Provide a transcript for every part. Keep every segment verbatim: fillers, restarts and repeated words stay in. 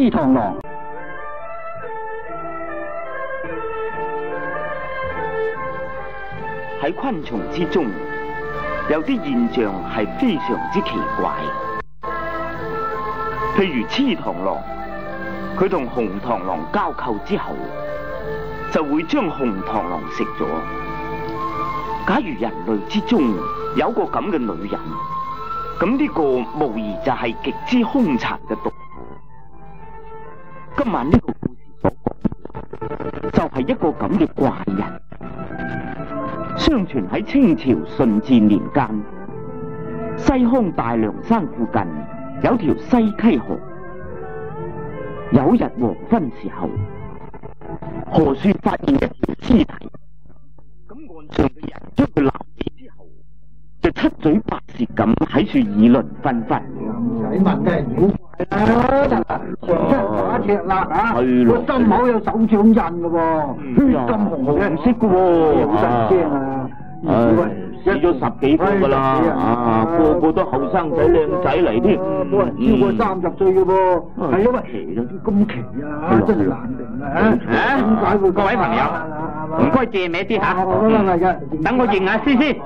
黐螳螂。 喺昆蟲之中，有啲現象係非常之奇怪，譬如黐螳螂，佢同紅螳螂交媾之後，就會將紅螳螂食咗。假如人類之中有個咁嘅女人，咁呢個無疑就係極之兇殘嘅毒婦。今晚呢個故事所講，就係一個咁嘅怪人。相傳喺清朝順治年間，西康大涼山附近有條西溪河。有日黃昏時候，河處發現一條屍體。咁岸上嘅人將佢撈起之後，就七嘴八舌咁喺處議論紛紛。 唔使問嘅妖怪啦，長七打赤辣啊，個心口有手掌印嘅喎，血咁紅紅色嘅喎，好神驚啊！ 死咗十幾個噶啦，啊，個個都後生仔靚仔嚟添， 冇人超過三十歲嘅噃，係因為咁奇啊，真係難明啊！點解會？ 各位朋友，唔該借名啲吓，等我認下先先。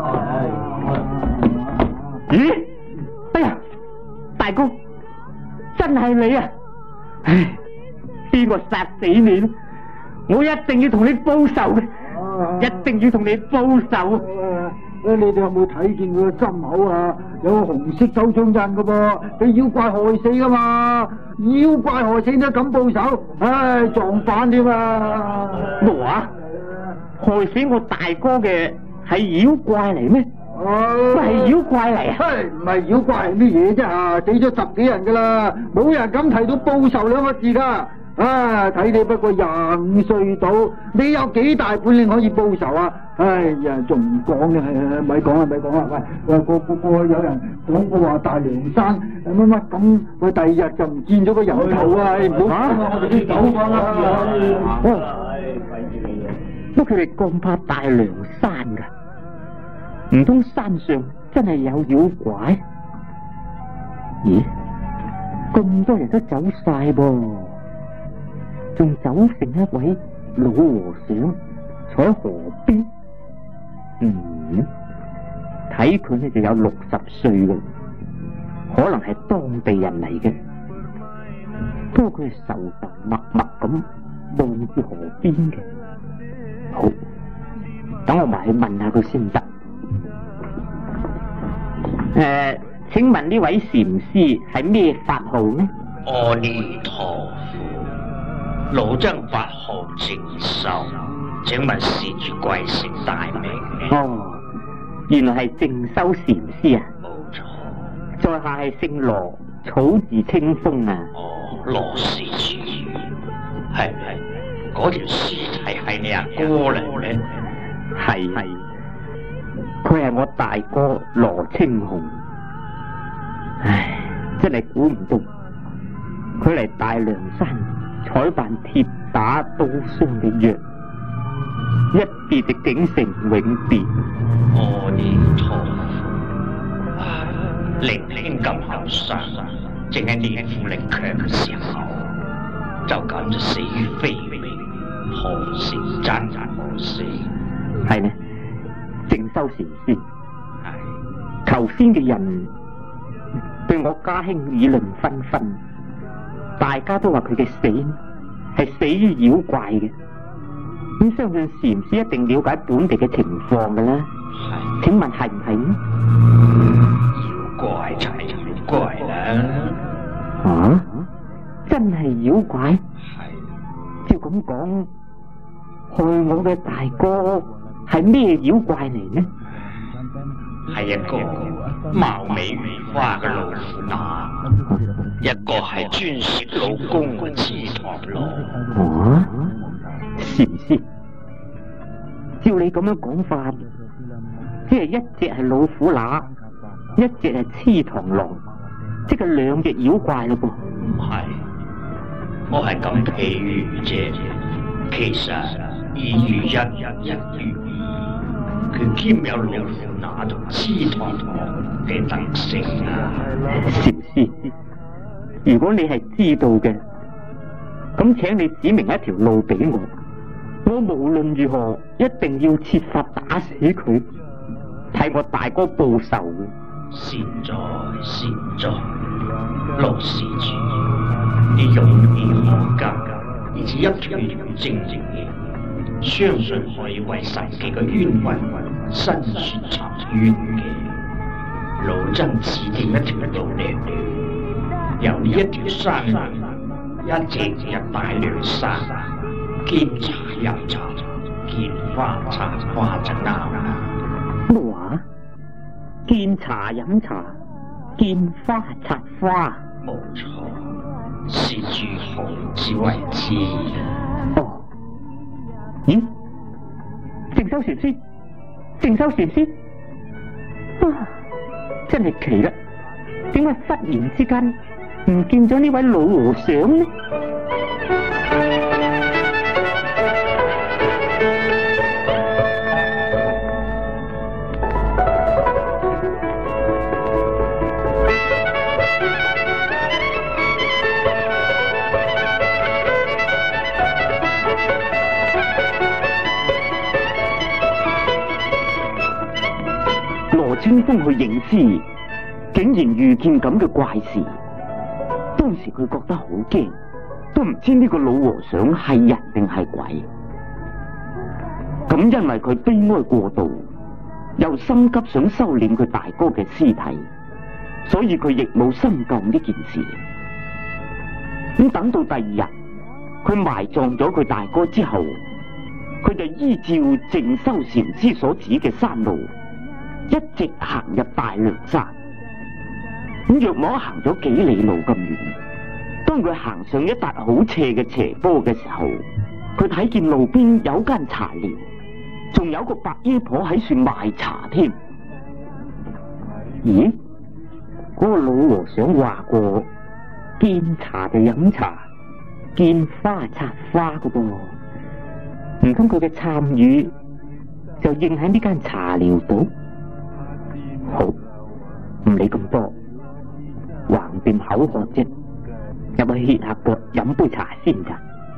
咦？哎呀，大哥，真係你啊！唉，邊個殺死你？我一定要同你報仇嘅。一定要同你報仇！ 你哋有冇睇見佢個心口啊？有個紅色手掌印嘅噃，俾妖怪害死噶嘛？妖怪害死你都敢報仇？唉，撞板添啊！ 我啊，害死我大哥嘅係妖怪嚟咩？哦，係妖怪嚟啊！ 唔係妖怪係咩嘢啫？啊，死咗十幾人噶啦，冇人敢提到報仇兩個字噶。啊！睇你不過廿五歲到，你有幾大本領可以報仇啊？哎呀，仲唔講嘅，係咪講啦，咪講啦！喂，個個個有人講過話大涼山乜乜咁，喂，第二日就唔見咗個人頭啊！唔好講啊，我哋先走翻啦！ 乜佢哋咁怕大涼山噶？唔通山上真係有妖怪？咦？咁多人都走晒噃？仲走成一位老和尚坐喺河邊，嗯，睇佢呢就有六十歲嘅，可能係當地人嚟嘅。不過佢係愁愁默默咁望住河邊嘅。好，等我埋去問下佢先得。誒、呃，請問呢位禪師係咩法號呢？ 阿彌陀佛。老僧法號靜修，請問施主貴姓大名？ 哦，原來係靜修禪師啊！ 冇錯。 在下係姓羅，草字清風啊！ 哦，羅施主，係係，嗰條屍體係你阿哥嚟咧？ 係係，佢係我大哥羅青紅。唉，真係估唔到，佢嚟大涼山採辦鐵打刀傷嘅藥，一別就竟成永別。 阿彌陀佛，年輕咁後生，正係年富力強嘅時候，就咁就死於非命，可惜真係可惜。 係呢，靜修禪師，頭先嘅人對我家兄議論紛紛。大家都話佢嘅死係死於妖怪嘅，咁相信禪師一定了解本地嘅情況嘅啦。係，請問係唔係呢？ 妖怪就係妖怪啦。 啊？真係妖怪？ 係。 照咁講，害我嘅大哥係咩妖怪嚟呢？ 係一個貌美如花嘅老虎乸。一個係專食老公嘅黐螳螂。 啊，禪師，照你咁樣講法，即係一隻係老虎乸，一隻係黐螳螂，即係兩隻妖怪嘞噃。 唔係，我係咁譬喻啫。其實二如一，一如二，佢兼有老虎乸同黐螳螂嘅特性啊。 禪師。如果你係知道嘅， 咁請你指明一條路俾我，我無論如何一定要設法打死佢，替我大哥報仇。 善哉善哉，羅施主，你勇氣可嘉，而且一條正正嘅，相信可以為神奇嘅冤魂伸說尋冤嘅。老僧指定一條道路，由呢一條山路一直入大涼山，見茶飲茶，見花插花就啱啦。 咩話？見茶飲茶，見花插花。 冇錯，施主好自為之。 哦，咦？靜修禪師，靜修禪師，啊，真係奇啦！點解忽然之間唔見咗呢位老和尚呢？羅清風去應師，竟然遇見咁嘅怪事。當時佢覺得好驚，都唔知呢個老和尚係人定係鬼。咁因為佢悲哀過度，又心急想收斂佢大哥嘅屍體，所以佢亦冇深究呢件事。咁等到第二日，佢埋葬咗佢大哥之後，佢就依照靜修禪師所指嘅山路，一直行入大涼山。咁約莫行咗幾里路咁遠，當佢行上一笪好斜嘅斜坡嘅時候，佢睇見路邊有間茶寮，仲有個白衣婆喺處賣茶添。咦？嗰個老和尚話過，見茶就飲茶，見花插花㗎噃。唔通佢嘅參語就應喺呢間茶寮度？好，唔理咁多，橫掂口渴啫，入去歇下腳飲杯茶先咋。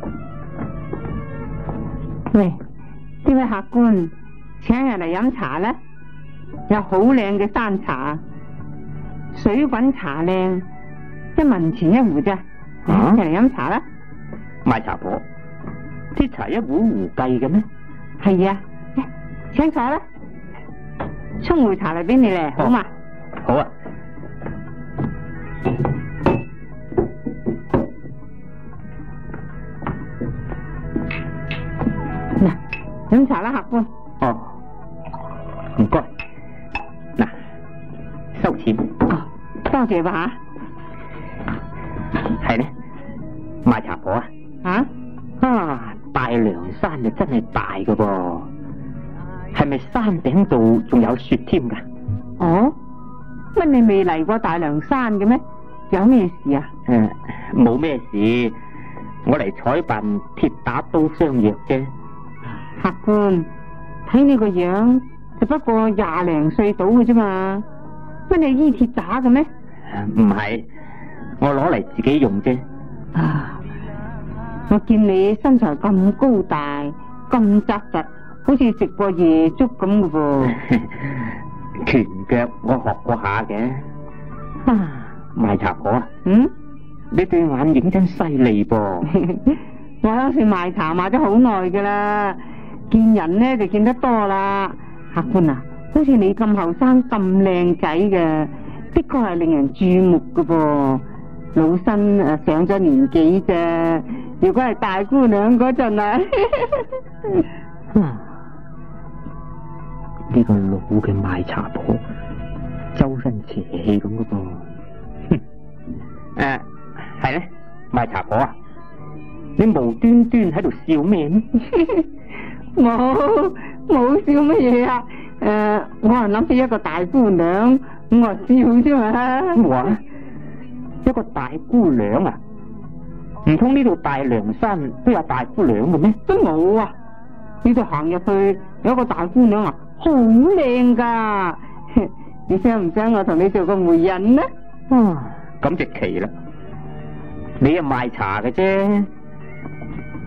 喂，呢位客官，請人嚟飲茶啦，有好靚嘅山茶，水滾茶靚，一文錢一壺啫。 啊， 嚟飲茶啦。 賣茶婆，啲茶一壺壺計嘅咩？ 係啊，請坐啦，沖壺茶嚟俾你咧，好嘛？ 好啊。 嗱，飲茶啦，客官。 哦，唔該。嗱，收錢。 哦，多謝吧吓。係呢，賣茶婆啊。 啊？ 啊，大涼山就真係大噶噃，係咪山頂度仲有雪添噶？ 哦，乜你未嚟過大涼山嘅咩？有咩事啊？ 誒，冇咩事，我嚟採辦鐵打刀相約啫。 客官，睇你個樣，就不過廿零歲到嘅啫嘛，乜你醫鐵打嘅咩？ 唔係，我攞嚟自己用啫。 啊，我見你身材咁高大，咁紮實，好似食過夜粥咁嘅噃。 拳腳我學過下嘅。啊，賣茶婆啊， 嗯， 你對眼影真犀利噃。 我喺處賣茶賣咗好耐噶啦，見人呢就見得多啦。客官啊，好似你咁後生咁靚仔嘅，的確係令人注目嘅噃。老身誒上咗年紀啫，如果係大姑娘嗰陣啊， 呢個老嘅賣茶婆，周身邪氣咁嘅噃。哼，誒，係咧，賣茶婆啊，你無端端喺度笑咩呢？ 冇冇笑乜嘢啊？誒、呃，我係諗起一個大姑娘，我話笑啫嘛。 話一個大姑娘啊？唔通呢度大涼山都有大姑娘嘅咩？ 都冇啊！呢度行入去有一個大姑娘啊，好靚噶。你想唔想我同你做個媒人呢？ 啊，咁就奇啦！你係賣茶嘅啫，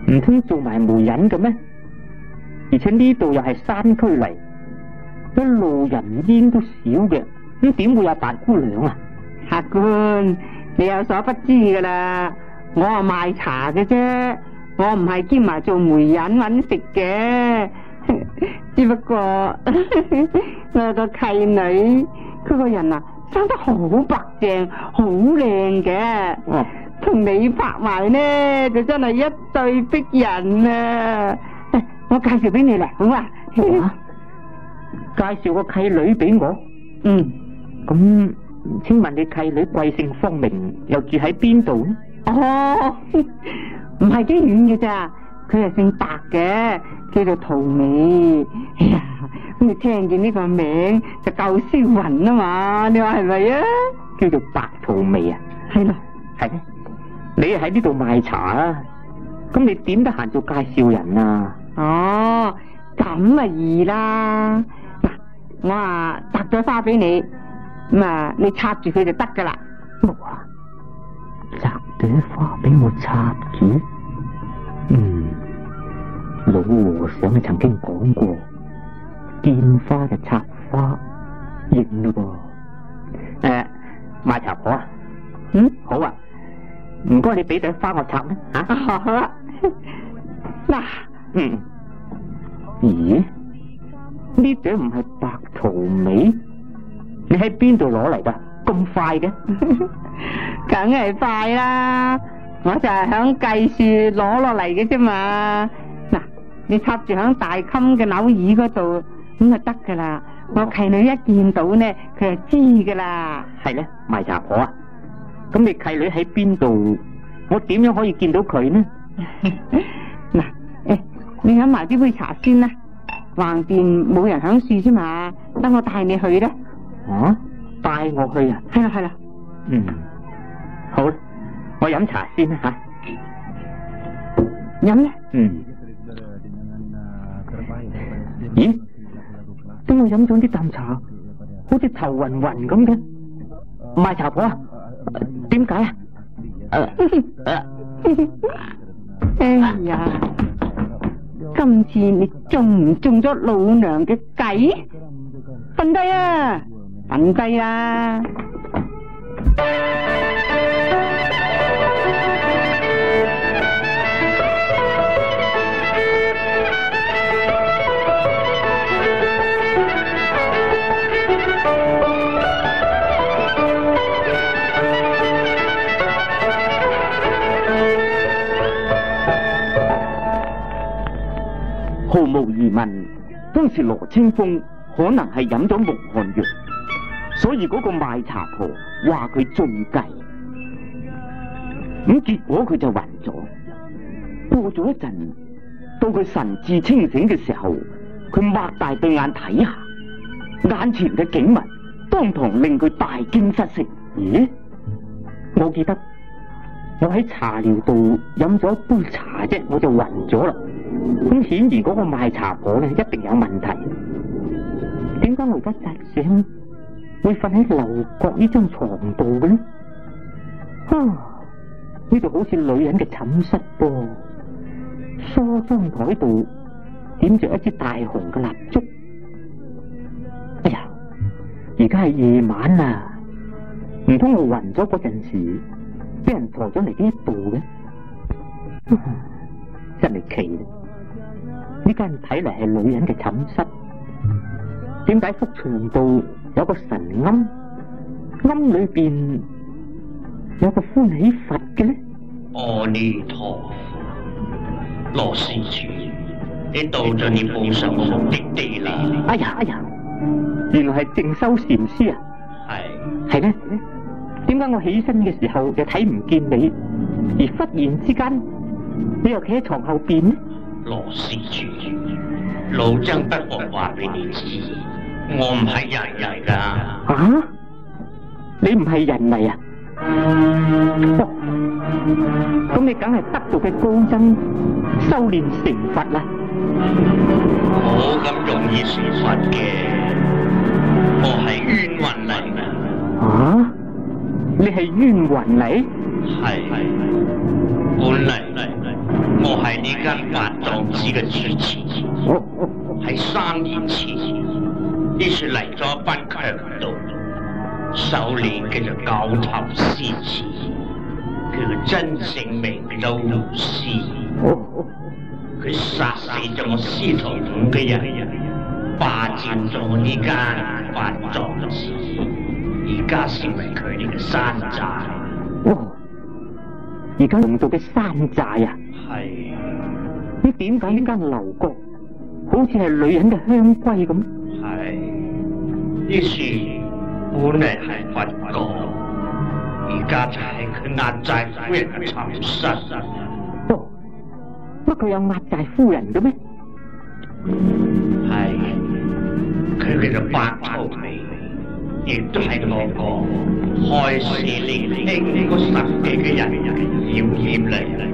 唔通做埋媒人嘅咩？而且呢度又係山區嚟，一路人煙都少嘅，咁點會有白姑娘啊？ 客官，你有所不知噶啦，我係賣茶嘅啫，我唔係兼埋做媒人搵食嘅，只不過我有個契女，佢個人啊生得好白淨，好靚嘅，同、哦、你拍埋呢就真係一對逼人啊！我介紹俾你啦，好啊？ 介紹個契女俾我？ 嗯， 咁請問你契女貴姓芳名，又住喺邊度呢？ 哦，唔係幾遠嘅咋，佢係姓白嘅，叫做陶美。哎呀，咁你聽見呢個名就夠銷魂啊嘛？你話係咪啊？ 叫做白陶美啊？ 係咯， 係咩？你喺呢度賣茶啊？咁你點得閒做介紹人啊？ 哦，咁啊易啦！嗱，我啊摘咗花俾你，咁啊你插住佢就得噶啦。 哇！摘朵花俾我插住？嗯，老和尚啊曾經講過，見花就插花，認咯噃。誒、呃，賣茶婆啊？ 嗯， 好啊，唔該你俾朵花我插啦吓。 啊、好啦，嗱。 嗯，咦？呢朵唔係白桃美？你喺邊度攞嚟噶？咁快嘅？ 梗係快啦！我就係響計樹攞落嚟嘅啫嘛。嗱，你插住響大襟嘅鈕椅嗰度，咁就得噶啦。我契女一見到呢，佢就知噶啦。 係咧，賣茶婆啊！咁你契女喺邊度？我點樣可以見到佢呢？ 嗱，誒。你飲埋啲杯茶先啦，橫掂冇人響樹啫嘛，等我帶你去啦。 啊，帶我去啊？ 係啦係啦。 嗯，好啦，我飲茶先啦吓。 飲咧？ 嗯。咦？等我飲咗啲啖茶，好似頭暈暈咁嘅。賣茶婆啊？點解啊？ 哎呀！今次你中唔中咗老娘嘅計？瞓低啊，瞓低啦！ 毫無疑問，當時羅清風可能係飲咗木汗藥，所以嗰個賣茶婆話佢中計，咁結果佢就暈咗。過咗一陣，到佢神志清醒嘅時候，佢擘大對眼睇下，眼前嘅景物當堂令佢大驚失色。 咦？我記得我喺茶寮度飲咗一杯茶啫，我就暈咗啦。咁顯然嗰個賣茶婆咧一定有問題。點解我而家扎醒會瞓喺樓角呢張床度嘅呢？啊，呢度好似女人嘅寢室噃。梳妝台度點着一支大紅嘅蠟燭。哎呀，而家係夜晚啦，唔通我暈咗嗰陣時俾人抬咗嚟呢一度嘅？真係奇啦！呢間睇嚟係女人嘅寢室，點解幅牆度有個神龕？龕裏邊有個歡喜佛嘅呢？ 阿彌陀佛，羅施主，你到咗你報仇嘅目的地啦！ 哎呀哎呀，原來係靜修禪師啊！係係咩？點解我起身嘅時候又睇唔見你，而忽然之間你又企喺床後邊呢？ 羅施主，老僧不妨話俾你知，我唔係人嚟噶。 啊？你唔係人嚟啊？哦，咁你梗係得道嘅高僧，修煉成佛啦。 冇咁容易成佛嘅，我係冤魂嚟噶。 啊？你係冤魂嚟？ 係，本嚟我係呢間法藏寺嘅主持。喺三年前，呢處嚟咗一班強盜，首領叫做九頭獅子，佢嘅真姓名叫做胡師。佢殺死咗我師徒五個人，霸佔咗呢間法藏寺，而家成為佢哋嘅山寨。 哦，而家用到嘅山寨啊！ 係。 你點解呢間樓閣好似係女人嘅香閨咁？ 係。呢處本嚟係佛閣，而家就係佢壓寨夫人嘅囚室。 哦，乜佢有壓寨夫人嘅咩？ 係。佢叫做白頭眉，亦都係我個害死年輕嗰十幾個人嘅妖孽嚟。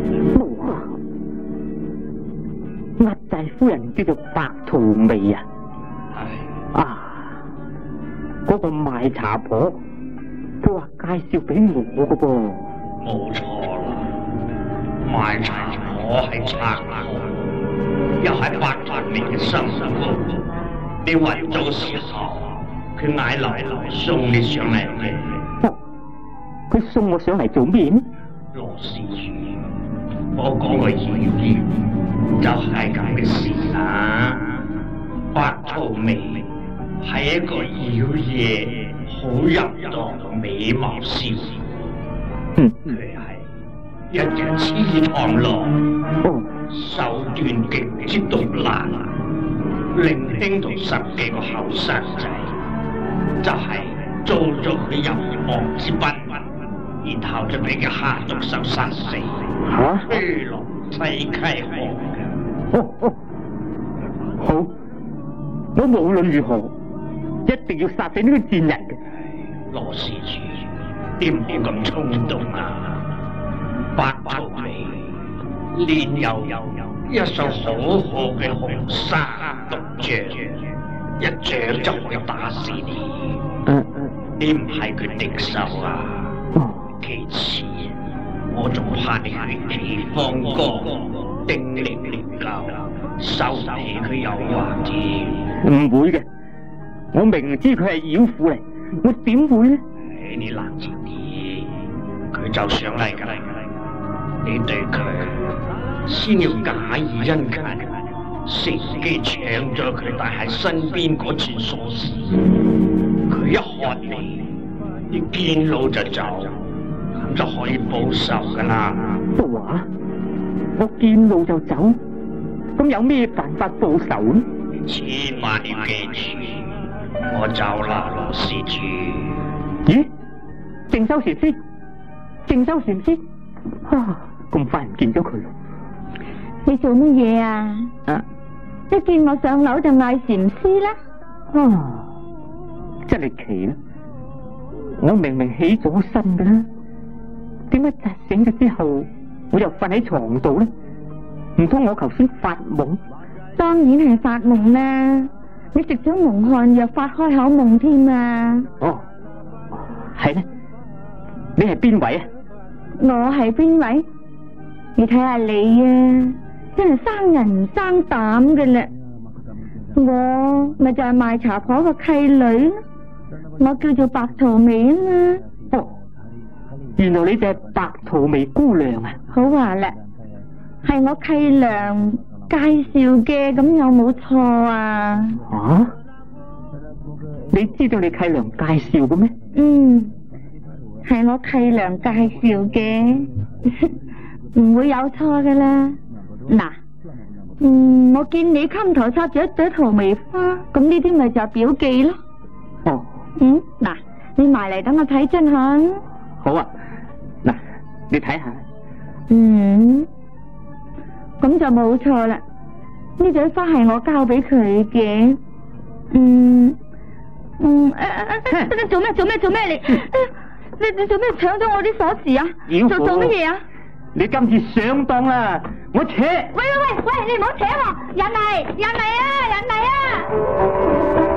壓寨夫人叫做白桃眉啊！ 係啊，嗰、那個賣茶婆，佢話介紹俾我嘅噃。 冇錯啦，賣茶婆係賊佬，又係白桃眉嘅心腹。你暈咗時候，佢嗌來來送你上嚟嘅。 佢、哦、送我上嚟做咩呢？ 羅施主，我講個謠言就係咁嘅事啦。白桃眉係一個妖冶、好淫蕩嘅美貌少婦。 嗯， 佢係一隻痴螳螂， 哦， 手段極之毒辣。伶仃同十幾個後生仔，就係做咗佢淫惡之賓，然後就俾佢下毒手殺死， 吓， 推落西溪河嘅。 哦哦，好，我無論如何一定要殺死呢個賤人嘅。 羅施主，你唔好咁衝動啊！白桃眉練又又一手好好嘅紅沙毒杖，一掌就可以打死你。 嗯嗯， 你唔係佢敵手啊！ 哦， 其次，我仲怕你血氣方剛，定力唔夠，受唔起佢誘惑添。 唔會嘅，我明知佢係妖婦嚟，我點會呢？ 唉，你冷靜啲，佢就上嚟㗎啦。你對佢先要假意殷勤，乘機搶咗佢帶喺身邊嗰串鎖匙。佢一看你，你見路就走，咁就可以報仇噶啦。 話我見路就走，咁有咩辦法報仇呢？ 千萬要記住，我走啦，羅施主。 咦？靜修禪師，靜修禪師，啊！咁快唔見咗佢咯？ 你做乜嘢啊？ 啊！ 一見我上樓就嗌禪師啦？ 啊！真係奇啦！我明明起咗身㗎啦，點解扎醒咗之後我又瞓喺床度呢？唔通我頭先發夢？ 當然係發夢啦！你食咗蒙汗藥發開口夢添啊！ 哦，係咧，你係邊位啊？ 我係邊位？你睇下你啊，真係生人唔生膽嘅啦！我咪就係賣茶婆個契女，我叫做白桃眉啊嘛。 哦，原來你就係白桃眉姑娘啊！ 好話啦，係我契娘介紹嘅，咁有冇錯啊？ 啊？你知道你契娘介紹嘅咩？ 嗯，係我契娘介紹嘅。唔會有錯噶啦，嗱，嗯，我見你襟頭插住一朵桃梅花，咁呢啲咪就係表記咯。 哦， 嗯，嗱，你埋嚟等我睇真下。 好啊，嗱，你睇下。 嗯，咁就冇錯啦，呢朵花係我交俾佢嘅。嗯，嗯，誒、啊、誒，做咩做咩做咩你？你你做咩搶咗我啲鎖匙啊？做做乜嘢啊？ 你今次上當啦！我扯！喂喂喂喂，你唔好扯喎！人嚟人嚟啊！人嚟啊！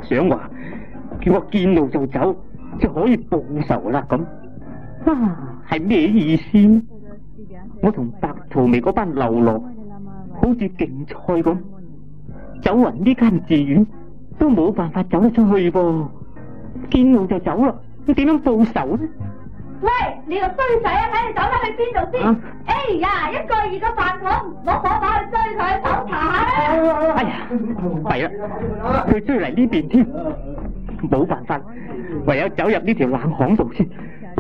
想話叫我見路就走，就可以報仇啦咁。啊，係咩意思呢？我同白荼薇嗰班流落，好似競賽咁，走勻呢間寺院都冇辦法走得出去噃。見路就走啦，你點樣報仇呢？ 喂，你個衰仔啊，睇你走得去邊度先？ 啊、 哎呀，一個二個飯桶，攞火把去追佢，搜查下啦！ 哎呀，弊啦，佢追嚟呢邊添，冇辦法，唯有走入呢條冷巷度先。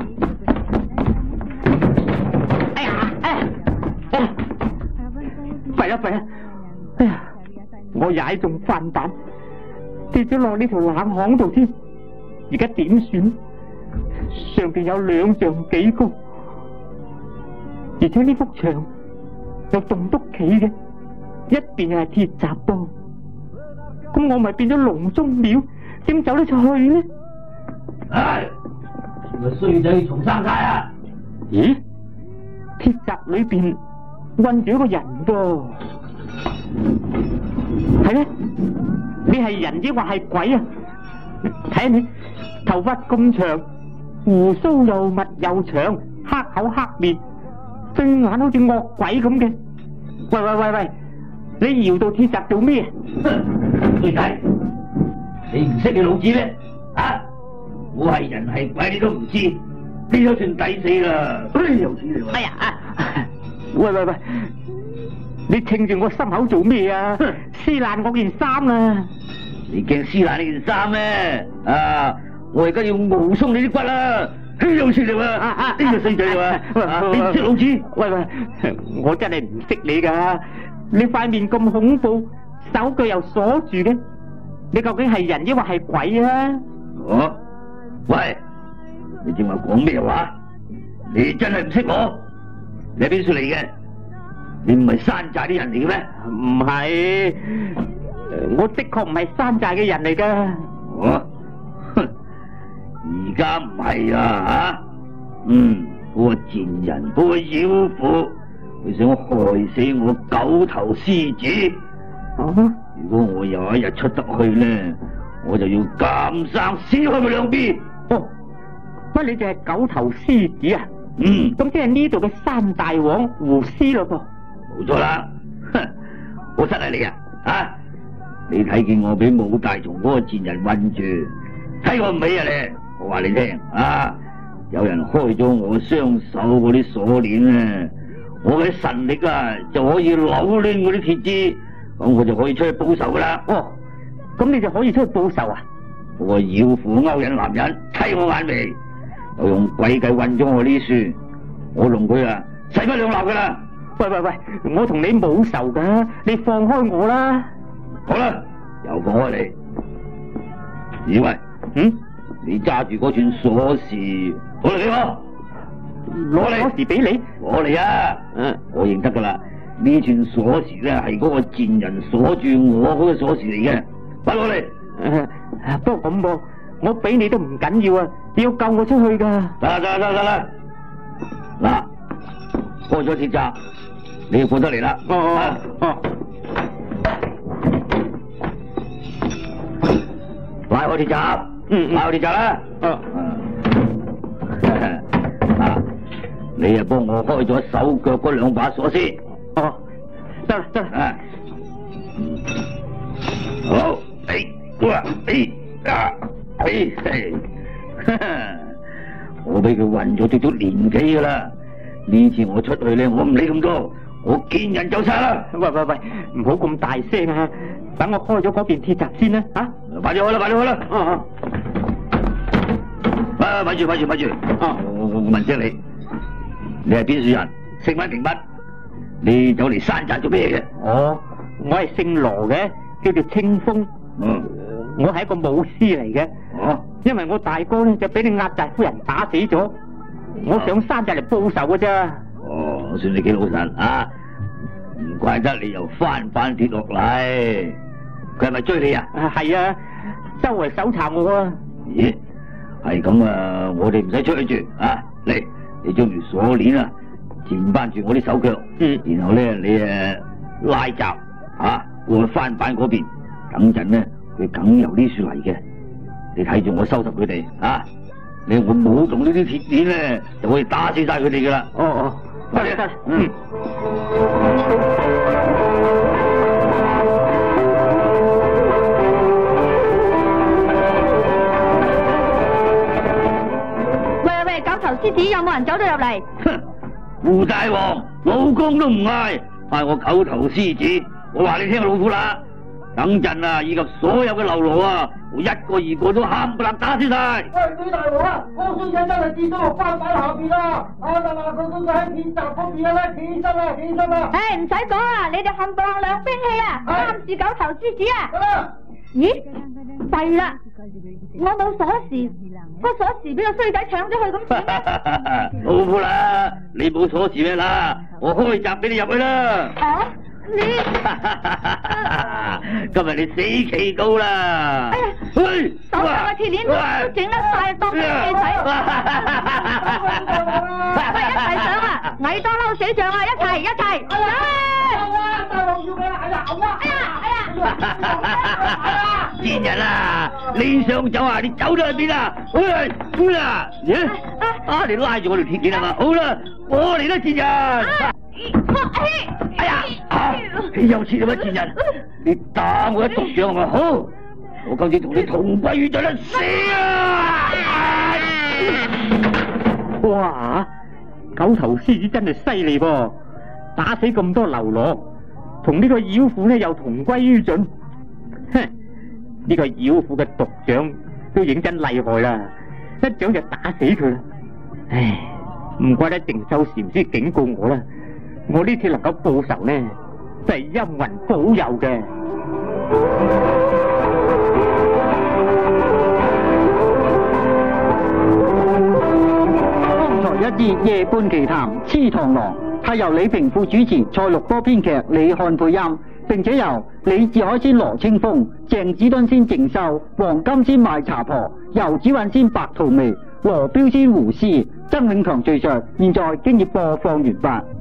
哎呀，哎呀，哎呀，弊啦弊啦，哎呀，我踩中翻板，跌咗落呢條冷巷度添，而家點算？上邊有兩丈幾高，而且呢幅牆有棟篤企嘅，一邊係鐵閘噃，咁我咪變咗籠中鳥，點走得出去呢？ 唉，個衰仔重生界啊！ 咦，鐵閘裏邊困住一個人噃，係咩？你係人抑或係鬼啊？睇下你頭髮咁長，鬍鬚又密又長，黑口黑面，對眼好似惡鬼咁嘅。喂喂喂喂，你搖到鐵閘做咩？ 衰仔，你唔識你老子咩？啊！我係人係鬼你都唔知，你都算抵死啦！哎有錢你哎呀！喂喂喂，你稱住我心口做咩啊？撕爛我件衫啊！ 你驚撕爛你件衫咩？啊！我而家要熬鬆你啲骨啦！嘿有錢你喎！呢個衰仔啊！你唔識老子？ 喂喂，我真係唔識你噶！你塊面咁恐怖，手腳又鎖住嘅，你究竟係人抑或係鬼啊？ 哦，喂，你正話講咩話？你真係唔識我？你喺邊處嚟嘅？你唔係山寨啲人嚟嘅咩？ 唔係，我的確唔係山寨嘅人嚟噶。 哦，哼，而家唔係啊吓？嗯，嗰個賤人，嗰個妖婦，佢想害死我九頭獅子。 啊！ 如果我有一日出得去咧，我就要監生撕開佢兩邊。 哦，乜你就係九頭獅子啊？ 嗯， 咁即係呢度嘅山大王胡師咯噃。 冇錯啦，哼，我失禮你啊！啊，你睇見我俾武大松嗰個賤人困住，睇我唔起啊你！我話你聽啊，有人開咗我雙手嗰啲鎖鏈咧，我嘅神力啊就可以扭亂嗰啲鐵枝，咁我就可以出去報仇噶啦。 哦，咁你就可以出去報仇啊？ 嗰個妖婦勾引男人，睇我眼眉，又用詭計困咗我呢樹，我同佢啊勢不兩立噶啦。 喂喂喂，我同你冇仇噶，你放開我啦！ 好啦，又放開你。以為嗯， 你揸住嗰串鎖匙，攞嚟俾我， 攞嚟鎖匙俾你， 攞嚟啊！嗯，我認得噶啦，呢串鎖匙咧係嗰個賤人鎖住我嗰個鎖匙嚟嘅，快攞嚟！ 誒，不過咁噃，我俾你都唔緊要啊，你要救我出去噶。 得啦得啦得啦，嗱，開咗鐵閘，你要過得嚟啦。 哦哦哦， 拉開鐵閘， 嗯， 拉開鐵閘啦。 哦， 啊，你啊幫我開咗手腳嗰兩把鎖匙。 哦，得啦得啦。 啊，好，哎，哇，哎，啊，哎，嘿，我俾佢困咗足足年幾噶啦。呢次我出去咧，我唔理咁多，我見人就殺啦！ 喂喂喂，唔好咁大聲啊！等我開咗嗰邊鐵閘先啦，吓！ 快啲開啦，快啲開啦！ 哦哦， 啊，咪住咪住咪住！啊，我我我問聲你，你係邊處人？姓乜名乜？你走嚟山寨做咩嘅？ 哦，我係姓羅嘅，叫做清風。 嗯， 我係一個武師嚟嘅。 哦， 因為我大哥咧就俾你壓寨夫人打死咗。我上山就嚟報仇嘅啫。 哦，算你幾老實啊！唔怪得你又翻翻跌落嚟，佢係咪追你啊？ 係啊，周圍搜查我啊。 咦，係咁啊！我哋唔使出去住啊！嚟，你將條鎖鏈啊纏翻住我啲手腳， 嗯， 然後咧你誒拉閘啊，過去翻板嗰邊，等陣咧佢梗有啲樹嚟嘅。你睇住我收拾佢哋啊！你我冇動呢啲鐵鏈咧，就可以打死晒佢哋噶啦。 哦哦，得啦得啦，嗯。 喂喂，九頭獅子，有冇人走咗入嚟？ 哼，胡大王，老公都唔嗌，嗌我九頭獅子，我話你聽老虎啦。等陣啊，以及所有嘅流羅啊，我一個二個都冚唪唥打死晒。 喂，李大王啊，我衰仔真係跌咗落關板下邊啦！啊嗱嗱，佢佢喺鐵閘嗰邊啦，起身啦，起身啦！ 唉，唔使講啦，你哋冚唪唥亮兵器啊，監視九頭獅子啊！ 得啦。 咦，弊啦，我冇鎖匙，個鎖匙俾個衰仔搶咗去，咁點咧？ 老虎啦，你冇鎖匙咩啦？我開閘俾你入去啦。 啊？你今日你死期高啦！ 哎呀， 喂， 手上嘅鐵鏈都整得晒當兵器使，喂，一齊上啊！蟻多撈死象啊！一齊一齊上啊！ 大王要你啦！哎呀，好啊！ 哎呀哎呀！ 賤人啊！你想走啊？你走咗去邊啊？喂，喂啊！咦？啊！你拉住我條鐵鏈係嘛？好啦，我嚟啦，賤人！哎呀！啊！你又似你乜賤人？你打我一毒掌係咪好？我今次同你同歸於盡啦！死啊！ 哇！九頭獅子真係犀利噃，打死咁多流羅，同呢個妖婦呢又同歸於盡。哼！呢個妖婦嘅毒掌都認真厲害啦，一掌就打死佢啦。唉，唔怪得定州禪師警告我啦，我呢次能夠報仇呢，就係陰魂保佑嘅。 剛才一節夜半奇談《痴螳螂》係由李平富主持，蔡綠波編劇，李漢配音，並且由李志海仙羅清風、鄭子敦仙靜秀、黃金仙賣茶婆、游子允仙白桃眉、羅標仙胡絲、曾永強敘述，現在經已播放完畢。